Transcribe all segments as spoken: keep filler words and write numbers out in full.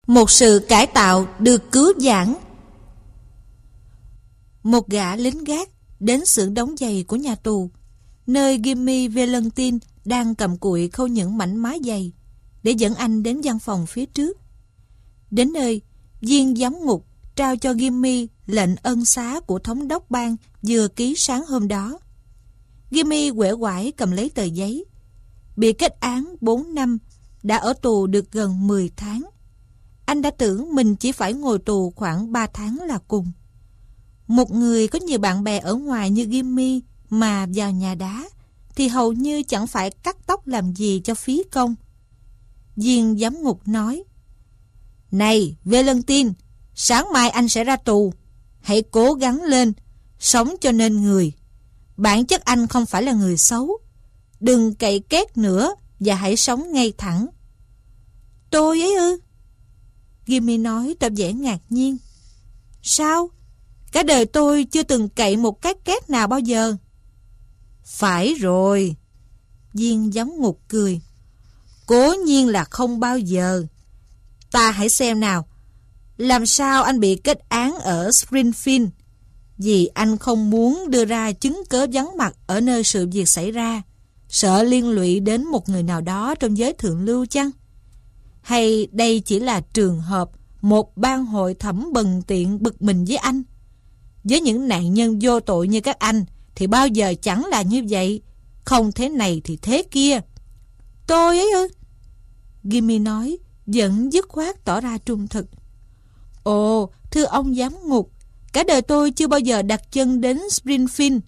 Một sự cải tạo được cứu vãn. Một gã lính gác đến xưởng đóng giày của nhà tù, nơi Jimmy Valentine đang cầm cụi khâu những mảnh má giày, để dẫn anh đến văn phòng phía trước. Đến nơi, viên giám ngục trao cho Jimmy lệnh ân xá của thống đốc bang vừa ký sáng hôm đó. Jimmy uể oải cầm lấy tờ giấy. Bị kết án bốn năm, đã ở tù được gần mười tháng. Anh đã tưởng mình chỉ phải ngồi tù khoảng ba tháng là cùng. Một người có nhiều bạn bè ở ngoài như Jimmy mà vào nhà đá thì hầu như chẳng phải cắt tóc làm gì cho phí công. Viên giám ngục nói: "Này Valentine, sáng mai anh sẽ ra tù. Hãy cố gắng lên, sống cho nên người. Bản chất anh không phải là người xấu. Đừng cậy két nữa và hãy sống ngay thẳng." "Tôi ấy ư?" Jimmy nói tỏ vẻ ngạc nhiên. "Sao? Cả đời tôi chưa từng cậy một cái két nào bao giờ." "Phải rồi." Viên giám ngục cười. "Cố nhiên là không bao giờ. Ta hãy xem nào. Làm sao anh bị kết án ở Springfield? Vì anh không muốn đưa ra chứng cớ vắng mặt ở nơi sự việc xảy ra, sợ liên lụy đến một người nào đó trong giới thượng lưu chăng? Hay đây chỉ là trường hợp một ban hội thẩm bần tiện bực mình với anh? Với những nạn nhân vô tội như các anh thì bao giờ chẳng là như vậy. Không thế này thì thế kia." "Tôi ấy ư?" Jimmy nói, vẫn dứt khoát tỏ ra trung thực. "Ồ, thưa ông giám ngục, cả đời tôi chưa bao giờ đặt chân đến Springfield."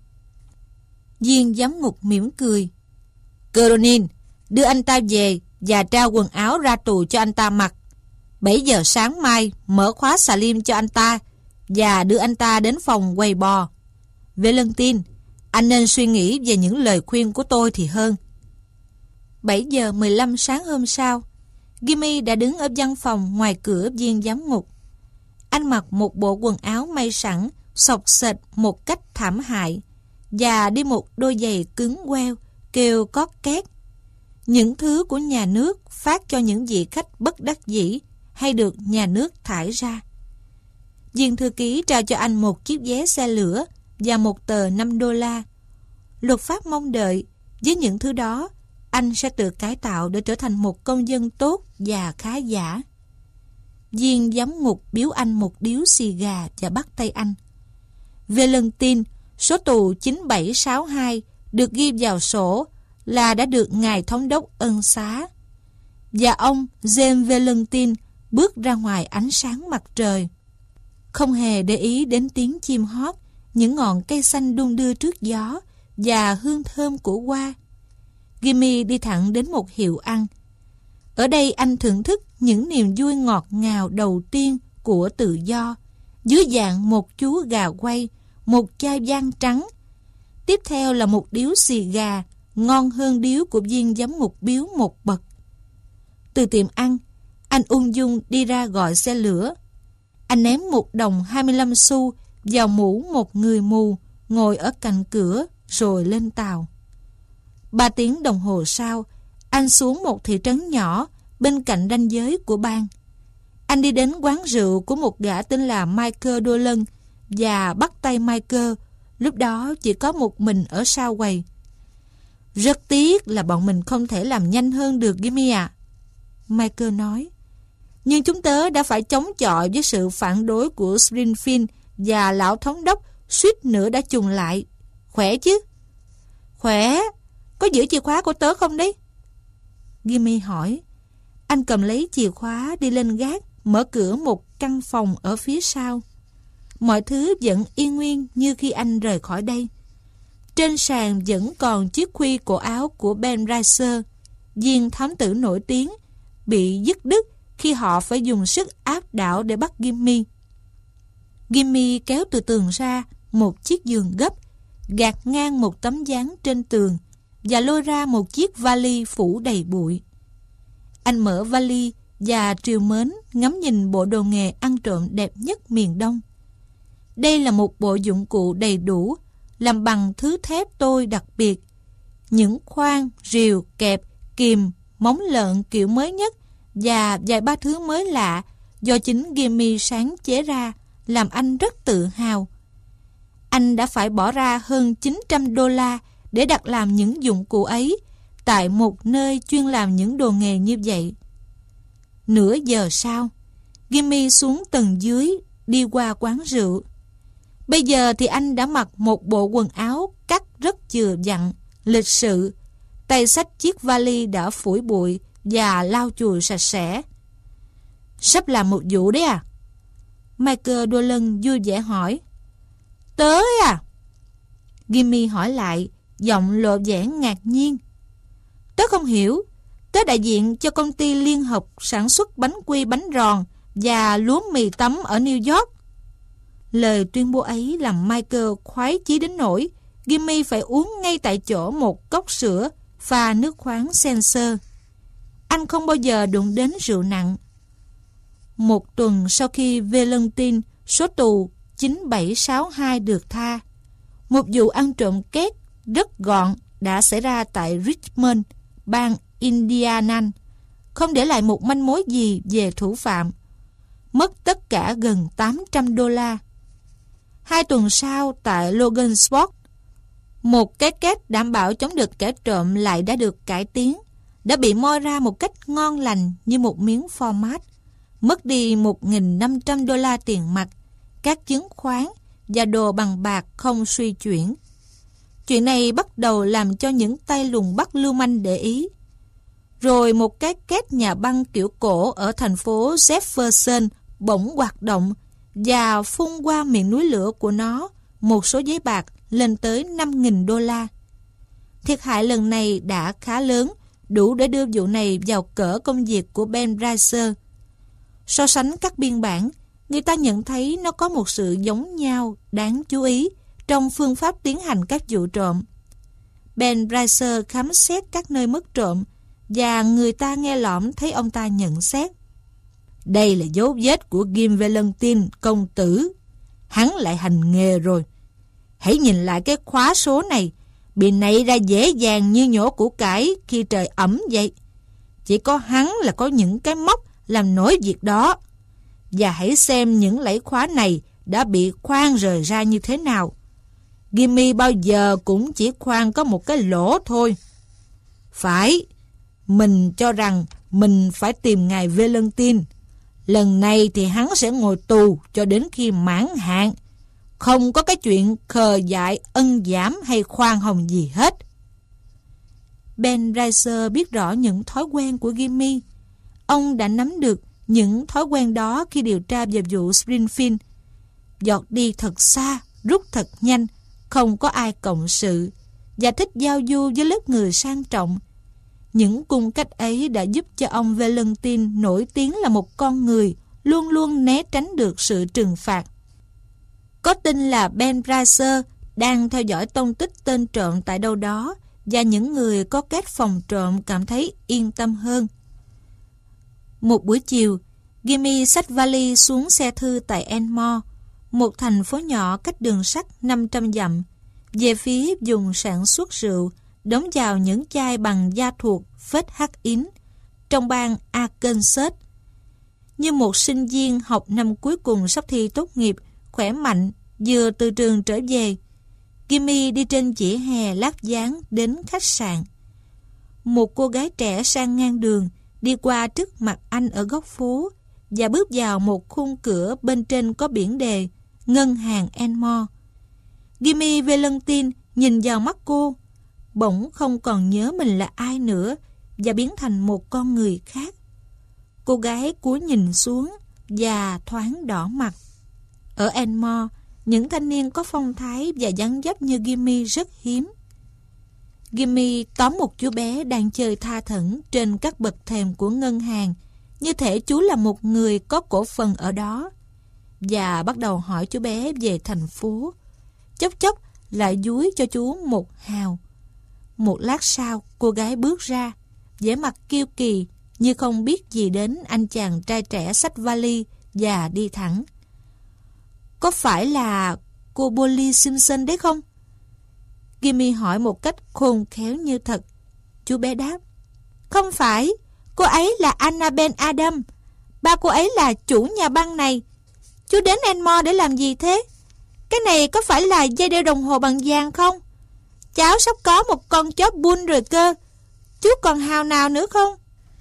Viên giám ngục mỉm cười. "Cronin, đưa anh ta về và trao quần áo ra tù cho anh ta mặc. Bảy giờ sáng mai mở khóa xà lim cho anh ta và đưa anh ta đến phòng quầy bò. Valentine, anh nên suy nghĩ về những lời khuyên của tôi thì hơn." Bảy giờ mười lăm sáng hôm sau, Jimmy đã đứng ở văn phòng ngoài cửa viên giám ngục. Anh mặc một bộ quần áo may sẵn, xộc xệch một cách thảm hại, và đi một đôi giày cứng queo, kêu cót két. Những thứ của nhà nước phát cho những vị khách bất đắc dĩ hay được nhà nước thải ra. Viên thư ký trao cho anh một chiếc vé xe lửa và một tờ năm đô la. Luật pháp mong đợi với những thứ đó, anh sẽ tự cải tạo để trở thành một công dân tốt và khá giả. Viên giám ngục biếu anh một điếu xì gà và bắt tay anh. "Valentine, số tù chín bảy sáu hai được ghi vào sổ là đã được ngài thống đốc ân xá." Và ông James Valentine bước ra ngoài ánh sáng mặt trời, không hề để ý đến tiếng chim hót, những ngọn cây xanh đung đưa trước gió và hương thơm của hoa. Jimmy đi thẳng đến một hiệu ăn. Ở đây anh thưởng thức những niềm vui ngọt ngào đầu tiên của tự do, dưới dạng một chú gà quay, một chai vang trắng. Tiếp theo là một điếu xì gà, ngon hơn điếu của viên giám ngục biếu một bậc. Từ tiệm ăn, anh ung dung đi ra gọi xe lửa. Anh ném một đồng hai mươi lăm xu vào mũ một người mù ngồi ở cạnh cửa rồi lên tàu. Ba tiếng đồng hồ sau, anh xuống một thị trấn nhỏ bên cạnh ranh giới của bang. Anh đi đến quán rượu của một gã tên là Michael Dolan và bắt tay Michael, lúc đó chỉ có một mình ở sau quầy. "Rất tiếc là bọn mình không thể làm nhanh hơn được, Jimmy à," Michael nói. "Nhưng chúng tớ đã phải chống chọi với sự phản đối của Springfield và lão thống đốc suýt nữa đã chùng lại. Khỏe chứ?" "Khỏe. Có giữ chìa khóa của tớ không đấy?" Jimmy hỏi. Anh cầm lấy chìa khóa đi lên gác, mở cửa một căn phòng ở phía sau. Mọi thứ vẫn y nguyên như khi anh rời khỏi đây. Trên sàn vẫn còn chiếc khuy cổ áo của Ben Reiser, viên thám tử nổi tiếng, bị dứt đứt khi họ phải dùng sức áp đảo để bắt Jimmy. Jimmy kéo từ tường ra một chiếc giường gấp, gạt ngang một tấm dáng trên tường và lôi ra một chiếc vali phủ đầy bụi. Anh mở vali và trìu mến ngắm nhìn bộ đồ nghề ăn trộm đẹp nhất miền Đông. Đây là một bộ dụng cụ đầy đủ, làm bằng thứ thép tôi đặc biệt. Những khoan, rìu, kẹp, kìm, móng lợn kiểu mới nhất và vài ba thứ mới lạ do chính Gimme sáng chế ra làm anh rất tự hào. Anh đã phải bỏ ra hơn chín trăm đô la để đặt làm những dụng cụ ấy tại một nơi chuyên làm những đồ nghề như vậy. Nửa giờ sau, Gimme xuống tầng dưới đi qua quán rượu. Bây giờ thì anh đã mặc một bộ quần áo cắt rất chừa dặn, lịch sự, tay xách chiếc vali đã phủi bụi và lau chùi sạch sẽ. Sắp làm một vụ đấy à? Michael Dolan vui vẻ hỏi. Tới à? Gimme hỏi lại, giọng lộ vẻ ngạc nhiên. Tớ không hiểu. Tớ đại diện cho công ty liên hợp sản xuất bánh quy bánh ròn và lúa mì tấm ở New York. Lời tuyên bố ấy làm Michael khoái chí đến nỗi Gimme phải uống ngay tại chỗ một cốc sữa pha nước khoáng Seltzer. Anh không bao giờ đụng đến rượu nặng. Một tuần sau khi Valentine số tù chín bảy sáu hai được tha, một vụ ăn trộm két rất gọn đã xảy ra tại Richmond, bang Indiana, không để lại một manh mối gì về thủ phạm. Mất tất cả gần tám trăm đô la. Hai tuần sau tại Logansport, một cái két đảm bảo chống được kẻ trộm lại đã được cải tiến, đã bị moi ra một cách ngon lành như một miếng format, mất đi một nghìn năm trăm đô la tiền mặt, các chứng khoán và đồ bằng bạc không suy chuyển. Chuyện này bắt đầu làm cho những tay lùng bắt lưu manh để ý. Rồi một cái két nhà băng kiểu cổ ở thành phố Jefferson bỗng hoạt động và phun qua miệng núi lửa của nó một số giấy bạc lên tới năm nghìn đô la. Thiệt hại lần này đã khá lớn, đủ để đưa vụ này vào cỡ công việc của Ben Bracer. So sánh các biên bản, người ta nhận thấy nó có một sự giống nhau đáng chú ý trong phương pháp tiến hành các vụ trộm. Ben Bracer khám xét các nơi mất trộm và người ta nghe lỏm thấy ông ta nhận xét. Đây là dấu vết của Jim Valentine, công tử. Hắn lại hành nghề rồi. Hãy nhìn lại cái khóa số này, bị nảy ra dễ dàng như nhổ củ cải khi trời ẩm vậy. Chỉ có hắn là có những cái móc làm nổi việc đó. Và hãy xem những lẫy khóa này đã bị khoan rời ra như thế nào. Gimme bao giờ cũng chỉ khoan có một cái lỗ thôi. Phải, mình cho rằng mình phải tìm ngài Valentine. Lần này thì hắn sẽ ngồi tù cho đến khi mãn hạn. Không có cái chuyện khờ dại, ân giảm hay khoan hồng gì hết. Ben Bracer biết rõ những thói quen của Gimme. Ông đã nắm được những thói quen đó khi điều tra về vụ Springfield. Giọt đi thật xa, rút thật nhanh, không có ai cộng sự, và thích giao du với lớp người sang trọng. Những cung cách ấy đã giúp cho ông Valentine nổi tiếng là một con người luôn luôn né tránh được sự trừng phạt. Có tin là Ben Bracer đang theo dõi tông tích tên trộm tại đâu đó, và những người có kết phòng trộm cảm thấy yên tâm hơn. Một buổi chiều, Gimme xách vali xuống xe thư tại Enmore, một thành phố nhỏ cách đường sắt năm trăm dặm, về phía vùng sản xuất rượu, đóng vào những chai bằng da thuộc phết hắc ín trong bang Arkansas. Như một sinh viên học năm cuối cùng sắp thi tốt nghiệp, khỏe mạnh, vừa từ trường trở về, Gimme đi trên vỉa hè lát dáng đến khách sạn. Một cô gái trẻ sang ngang đường, đi qua trước mặt anh ở góc phố và bước vào một khung cửa bên trên có biển đề Ngân hàng Enmore. Gimme Valentine nhìn vào mắt cô, bỗng không còn nhớ mình là ai nữa và biến thành một con người khác. Cô gái cúi nhìn xuống và thoáng đỏ mặt. Ở Enmore, những thanh niên có phong thái và dáng dấp như Gimme rất hiếm. Gimme tóm một chú bé đang chơi tha thẩn trên các bậc thềm của ngân hàng, như thể chú là một người có cổ phần ở đó, và bắt đầu hỏi chú bé về thành phố. Chốc chốc lại dúi cho chú một hào. Một lát sau, cô gái bước ra, vẻ mặt kiêu kỳ như không biết gì đến anh chàng trai trẻ xách vali và đi thẳng. Có phải là cô Polly Simpson đấy không? Gimme hỏi một cách khôn khéo như thật. Chú bé đáp, không phải, cô ấy là Annabelle Adam, Ba cô ấy là chủ nhà băng này. Chú đến Enmore để làm gì thế? Cái này có phải là dây đeo đồng hồ bằng vàng không? Cháu sắp có một con chó bull rồi cơ. Chú còn hào nào nữa không?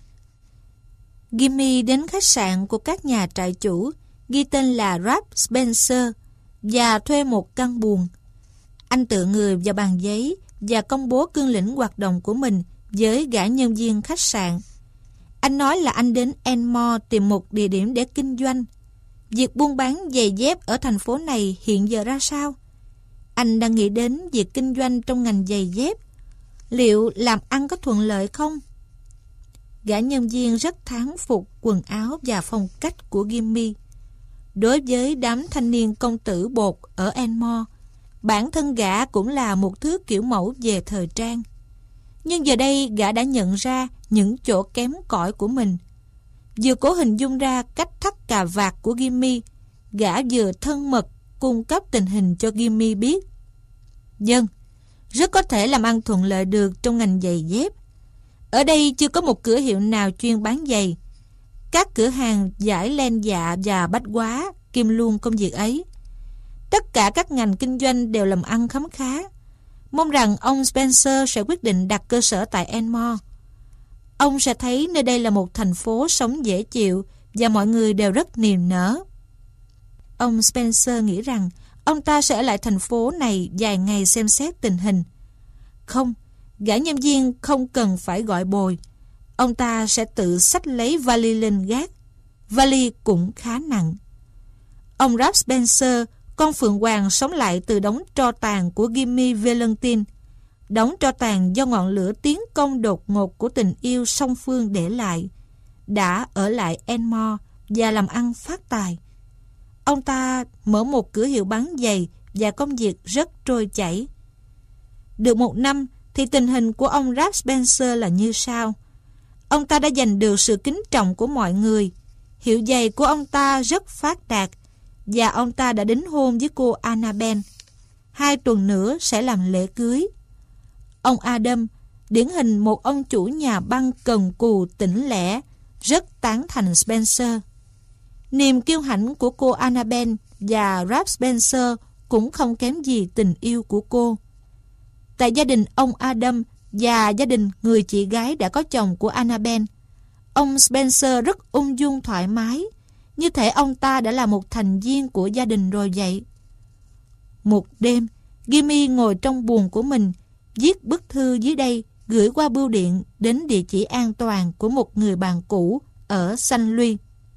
Gimme đến khách sạn của các nhà trại chủ, ghi tên là Ralph Spencer, và thuê một căn buồng. Anh tựa người vào bàn giấy và công bố cương lĩnh hoạt động của mình với gã nhân viên khách sạn. Anh nói là anh đến Enmore tìm một địa điểm để kinh doanh. Việc buôn bán giày dép ở thành phố này hiện giờ ra sao? Anh đang nghĩ đến việc kinh doanh trong ngành giày dép. Liệu làm ăn có thuận lợi không? Gã nhân viên rất thán phục quần áo và phong cách của Gimme. Đối với đám thanh niên công tử bột ở Enmore, bản thân gã cũng là một thứ kiểu mẫu về thời trang. Nhưng giờ đây gã đã nhận ra những chỗ kém cỏi của mình. Vừa cố hình dung ra cách thắt cà vạt của Gimme, gã vừa thân mật cung cấp tình hình cho Gimme biết. Vâng, rất có thể làm ăn thuận lợi được trong ngành giày dép. Ở đây chưa có một cửa hiệu nào chuyên bán giày. Các cửa hàng giải len dạ và bách hóa kiêm luôn công việc ấy. Tất cả các ngành kinh doanh đều làm ăn khấm khá. Mong rằng ông Spencer sẽ quyết định đặt cơ sở tại Enmore. Ông sẽ thấy nơi đây là một thành phố sống dễ chịu và mọi người đều rất niềm nở. Ông Spencer nghĩ rằng ông ta sẽ ở lại thành phố này vài ngày xem xét tình hình. Không, gã nhân viên không cần phải gọi bồi. Ông ta sẽ tự xách lấy vali lên gác. Vali cũng khá nặng. Ông Ralph Spencer, con phượng hoàng sống lại từ đống tro tàn của Gimme Valentine, đống tro tàn do ngọn lửa tiến công đột ngột của tình yêu song phương để lại, đã ở lại Enmore và làm ăn phát tài. Ông ta mở một cửa hiệu bán giày và công việc rất trôi chảy. Được một năm thì tình hình của ông Ralph Spencer là như sau. Ông ta đã giành được sự kính trọng của mọi người. Hiệu giày của ông ta rất phát đạt và ông ta đã đính hôn với cô Annabelle. Hai tuần nữa sẽ làm lễ cưới. Ông Adam, điển hình một ông chủ nhà băng cần cù tỉnh lẻ, rất tán thành Spencer. Niềm kiêu hãnh của cô Annabelle và Ralph Spencer cũng không kém gì tình yêu của cô. Tại gia đình ông Adam và gia đình người chị gái đã có chồng của Annabelle, ông Spencer rất ung dung thoải mái, như thể ông ta đã là một thành viên của gia đình rồi vậy. Một đêm, Gimme ngồi trong buồng của mình, viết bức thư dưới đây gửi qua bưu điện đến địa chỉ an toàn của một người bạn cũ ở Saint Louis.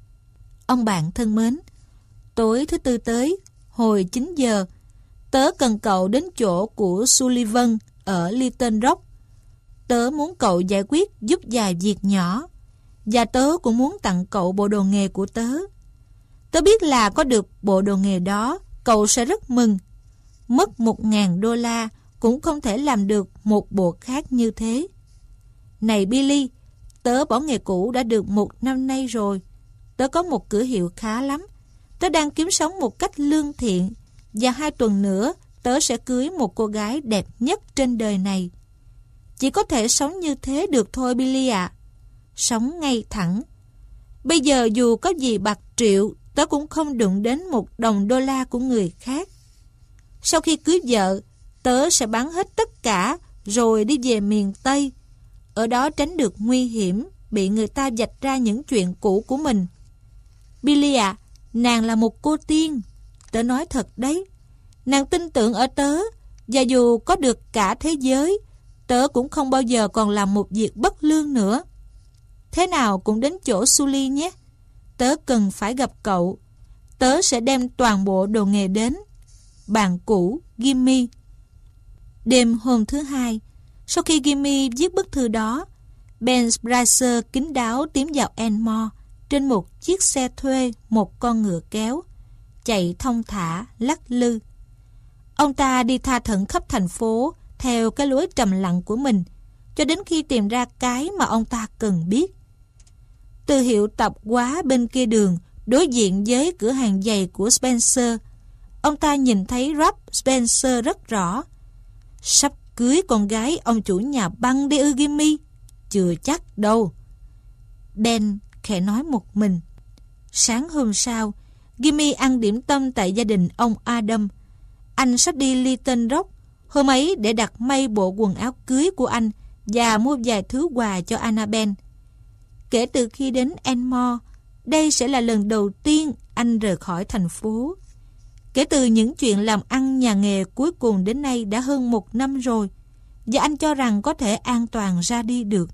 Ông bạn thân mến, tối thứ tư tới, hồi chín giờ, tớ cần cậu đến chỗ của Sullivan ở Little Rock. Tớ muốn cậu giải quyết giúp vài việc nhỏ, và tớ cũng muốn tặng cậu bộ đồ nghề của tớ. Tớ biết là có được bộ đồ nghề đó, cậu sẽ rất mừng. Mất một ngàn đô la cũng không thể làm được một bộ khác như thế. Này Billy, tớ bỏ nghề cũ đã được một năm nay rồi. Tớ có một cửa hiệu khá lắm. Tớ đang kiếm sống một cách lương thiện, và hai tuần nữa tớ sẽ cưới một cô gái đẹp nhất trên đời này. Chỉ có thể sống như thế được thôi Billy ạ. À. Sống ngay thẳng. Bây giờ dù có gì bạc triệu, tớ cũng không đụng đến một đồng đô la của người khác. Sau khi cưới vợ, tớ sẽ bán hết tất cả rồi đi về miền Tây. Ở đó tránh được nguy hiểm bị người ta vạch ra những chuyện cũ của mình. Billy ạ, à, nàng là một cô tiên. Tớ nói thật đấy. Nàng tin tưởng ở tớ, và dù có được cả thế giới, tớ cũng không bao giờ còn làm một việc bất lương nữa. Thế nào cũng đến chỗ Sully nhé. Tớ cần phải gặp cậu. Tớ sẽ đem toàn bộ đồ nghề đến. Bạn cũ Gimme. Đêm hôm thứ hai, sau khi Gimme viết bức thư đó, Ben Spicer kín đáo tiến vào Enmore trên một chiếc xe thuê một con ngựa kéo, chạy thong thả lắc lư. Ông ta đi tha thẩn khắp thành phố theo cái lối trầm lặng của mình, cho đến khi tìm ra cái mà ông ta cần biết. Từ hiệu tạp hóa bên kia đường, đối diện với cửa hàng giày của Spencer, ông ta nhìn thấy Ralph Spencer rất rõ. Sắp cưới con gái ông chủ nhà băng đi ư Gimme? Chưa chắc đâu. Ben khẽ nói một mình. Sáng hôm sau, Jimmy ăn điểm tâm tại gia đình ông Adam. Anh sắp đi Little Rock hôm ấy để đặt may bộ quần áo cưới của anh và mua vài thứ quà cho Annabelle. Kể từ khi đến Enmore, đây sẽ là lần đầu tiên anh rời khỏi thành phố. Kể từ những chuyện làm ăn nhà nghề cuối cùng đến nay đã hơn một năm rồi, và anh cho rằng có thể an toàn ra đi được.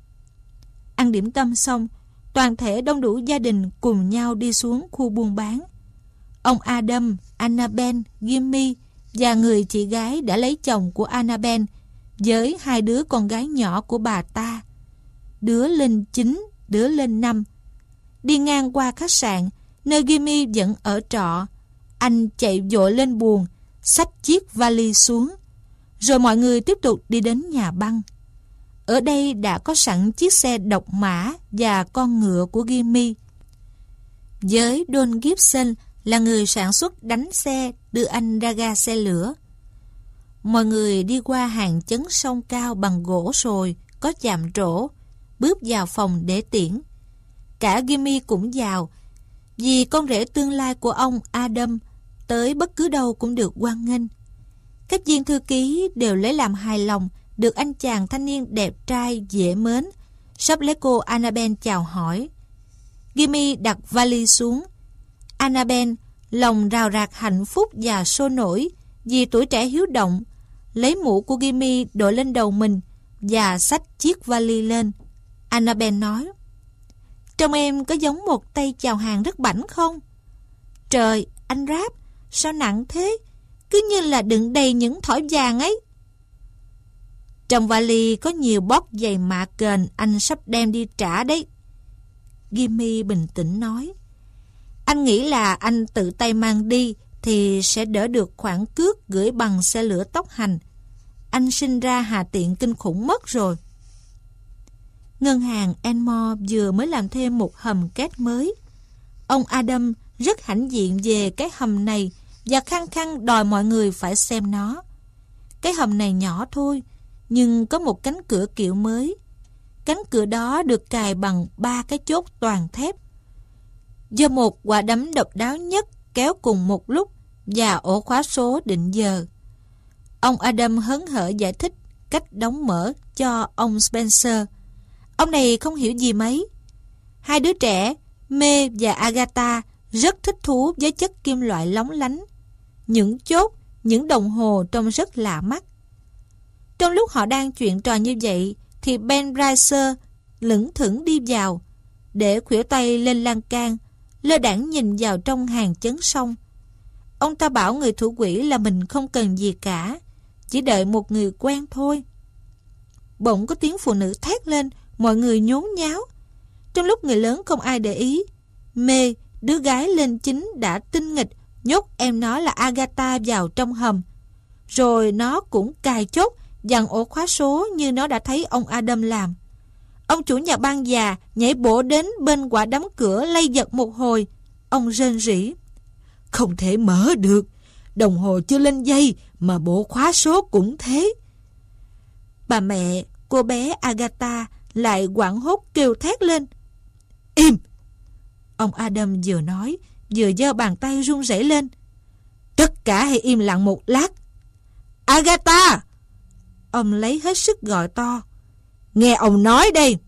Ăn điểm tâm xong, toàn thể đông đủ gia đình cùng nhau đi xuống khu buôn bán. Ông Adam, Annabelle, Jimmy và người chị gái đã lấy chồng của Annabelle với hai đứa con gái nhỏ của bà ta. Đứa lên chín, đứa lên năm. Đi ngang qua khách sạn nơi Jimmy vẫn ở trọ, anh chạy vội lên buồng, xách chiếc vali xuống. Rồi mọi người tiếp tục đi đến nhà băng. Ở đây đã có sẵn chiếc xe độc mã và con ngựa của Jimmy. Với Don Gibson là người sản xuất đánh xe đưa anh ra ga xe lửa. Mọi người đi qua hàng chấn sông cao bằng gỗ sồi có chạm trổ, bước vào phòng để tiễn. Cả Jimmy cũng vào, vì con rể tương lai của ông Adam tới bất cứ đâu cũng được hoan nghênh. Các viên thư ký đều lấy làm hài lòng được anh chàng thanh niên đẹp trai dễ mến sắp lấy cô Annabelle chào hỏi. Jimmy đặt vali xuống. Annabelle lòng rào rạc hạnh phúc và sôi nổi vì tuổi trẻ hiếu động, lấy mũ của Jimmy đội lên đầu mình và xách chiếc vali lên. Annabelle nói: "Trông em có giống một tay chào hàng rất bảnh không?" "Trời, anh Ráp, sao nặng thế? Cứ như là đựng đầy những thỏi vàng ấy." "Trong vali có nhiều bóp giày mạ kền anh sắp đem đi trả đấy." Jimmy bình tĩnh nói. "Anh nghĩ là anh tự tay mang đi thì sẽ đỡ được khoản cước gửi bằng xe lửa tốc hành. Anh sinh ra hà tiện kinh khủng mất rồi." Ngân hàng Enmore vừa mới làm thêm một hầm két mới. Ông Adam rất hãnh diện về cái hầm này và khăng khăng đòi mọi người phải xem nó. Cái hầm này nhỏ thôi, nhưng có một cánh cửa kiểu mới. Cánh cửa đó được cài bằng ba cái chốt toàn thép, do một quả đấm độc đáo nhất kéo cùng một lúc và ổ khóa số định giờ. Ông Adam hớn hở giải thích cách đóng mở cho ông Spencer. Ông này không hiểu gì mấy. Hai đứa trẻ, May và Agatha, rất thích thú với chất kim loại lóng lánh, những chốt, những đồng hồ trông rất lạ mắt. Trong lúc họ đang chuyện trò như vậy thì Ben Bricer lững thững đi vào, để khuỷu tay lên lan can, lơ đãng nhìn vào trong hàng chấn sông. Ông ta bảo người thủ quỹ là mình không cần gì cả, chỉ đợi một người quen thôi. Bỗng có tiếng phụ nữ thét lên, mọi người nhốn nháo. Trong lúc người lớn không ai để ý, May, đứa gái lên chín đã tinh nghịch nhốt em nó là Agatha vào trong hầm. Rồi nó cũng cài chốt dằn ổ khóa số như nó đã thấy ông Adam làm. Ông chủ nhà băng già nhảy bổ đến bên quả đóng cửa lay giật một hồi. Ông rên rỉ: "Không thể mở được, đồng hồ chưa lên dây mà bộ khóa số cũng thế." Bà mẹ, cô bé Agatha lại hoảng hốt kêu thét lên: "Im!" Ông Adam vừa nói, vừa giơ bàn tay run rẩy lên: "Tất cả hãy im lặng một lát. Agatha!" Ông lấy hết sức gọi to: "Nghe ông nói đây."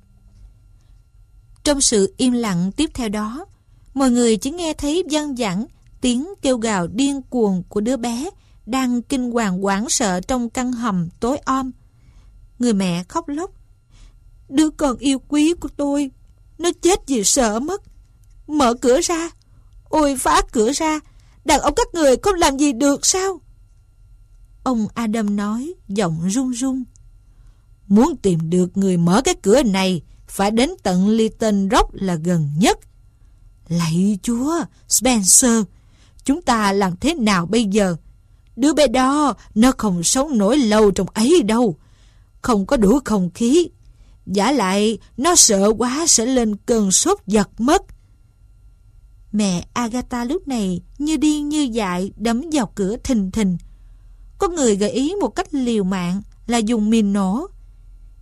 Trong sự im lặng tiếp theo đó, mọi người chỉ nghe thấy văng vẳng tiếng kêu gào điên cuồng của đứa bé đang kinh hoàng hoảng sợ trong căn hầm tối om. Người mẹ khóc lóc: "Đứa con yêu quý của tôi, nó chết vì sợ mất. Mở cửa ra, ôi phá cửa ra, đàn ông các người không làm gì được sao?" Ông Adam nói, giọng run run: "Muốn tìm được người mở cái cửa này, phải đến tận Little Rock là gần nhất. Lạy Chúa, Spencer, chúng ta làm thế nào bây giờ? Đứa bé đó, nó không sống nổi lâu trong ấy đâu. Không có đủ không khí. Vả lại, nó sợ quá sẽ lên cơn sốt giật mất." Mẹ Agatha lúc này như điên như dại đấm vào cửa thình thình. Có người gợi ý một cách liều mạng là dùng mìn nổ.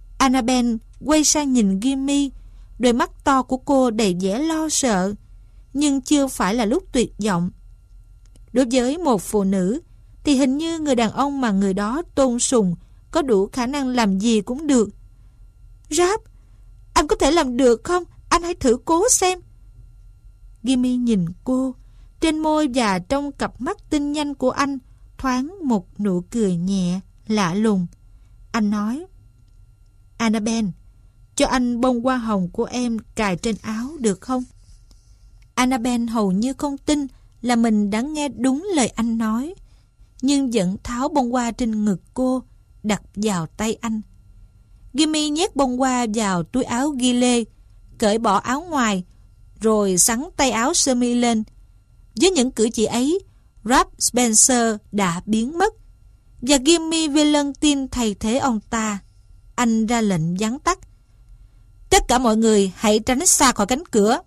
Annabelle quay sang nhìn Jimmy, đôi mắt to của cô đầy vẻ lo sợ. nhưng chưa phải là lúc tuyệt vọng. Đối với một phụ nữ thì hình như người đàn ông mà người đó tôn sùng có đủ khả năng làm gì cũng được. Rap, anh có thể làm được không? Anh hãy thử cố xem. Jimmy nhìn cô. Trên môi và trong cặp mắt tinh nhanh của anh thoáng một nụ cười nhẹ, lạ lùng. Anh nói: Annabelle, cho anh bông hoa hồng của em cài trên áo được không? Annabelle hầu như không tin là mình đã nghe đúng lời anh nói, nhưng vẫn tháo bông hoa trên ngực cô, đặt vào tay anh. Jimmy nhét bông hoa vào túi áo ghi lê, cởi bỏ áo ngoài, rồi xắn tay áo sơ mi lên. Với những cử chỉ ấy, Rap Spencer đã biến mất, và Jimmy Valentine thay thế ông ta. Anh ra lệnh vắn tắt: tất cả mọi người hãy tránh xa khỏi cánh cửa.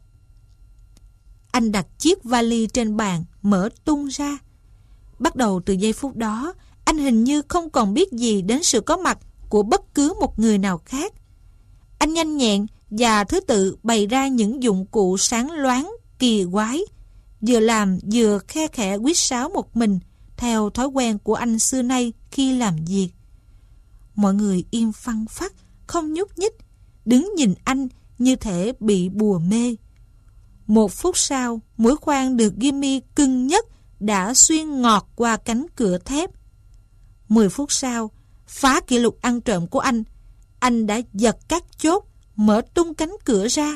Anh đặt chiếc vali trên bàn, mở tung ra. Bắt đầu từ giây phút đó, anh hình như không còn biết gì đến sự có mặt của bất cứ một người nào khác. Anh nhanh nhẹn và thứ tự bày ra những dụng cụ sáng loáng, kỳ quái, vừa làm vừa khe khẽ huýt sáo một mình, theo thói quen của anh xưa nay khi làm việc. Mọi người im phăng phắc, không nhúc nhích, đứng nhìn anh như thể bị bùa mê. Một phút sau, mũi khoan được Jimmy cưng nhất đã xuyên ngọt qua cánh cửa thép. Mười phút sau, phá kỷ lục ăn trộm của anh, anh đã giật các chốt, mở tung cánh cửa ra.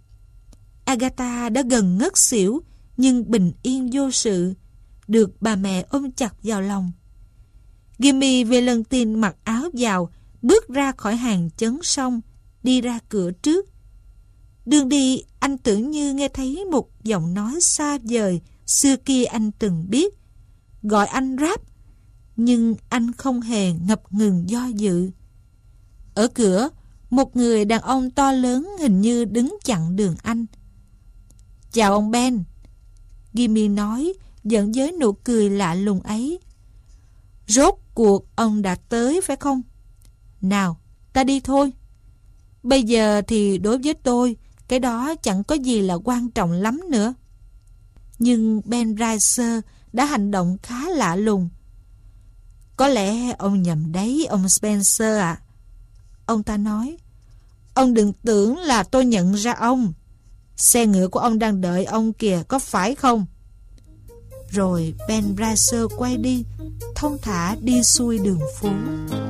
Agatha đã gần ngất xỉu, nhưng bình yên vô sự, được bà mẹ ôm chặt vào lòng. Jimmy Valentine mặc áo vào, bước ra khỏi hàng chấn sông, đi ra cửa trước. Đường đi, anh tưởng như nghe thấy một giọng nói xa vời xưa kia anh từng biết, gọi anh Rap, nhưng anh không hề ngập ngừng do dự. Ở cửa, một người đàn ông to lớn hình như đứng chặn đường anh. Chào ông Ben, Jimmy nói, vẫn với nụ cười lạ lùng ấy. Rốt cuộc ông đã tới phải không? Nào, ta đi thôi. Bây giờ thì đối với tôi, cái đó chẳng có gì là quan trọng lắm nữa. Nhưng Ben Reiser đã hành động khá lạ lùng. Có lẽ ông nhầm đấy, ông Spencer ạ. À. Ông ta nói, ông đừng tưởng là tôi nhận ra ông. Xe ngựa của ông đang đợi ông kìa, có phải không? Rồi Ben Reiser quay đi, thong thả đi xuôi đường phố.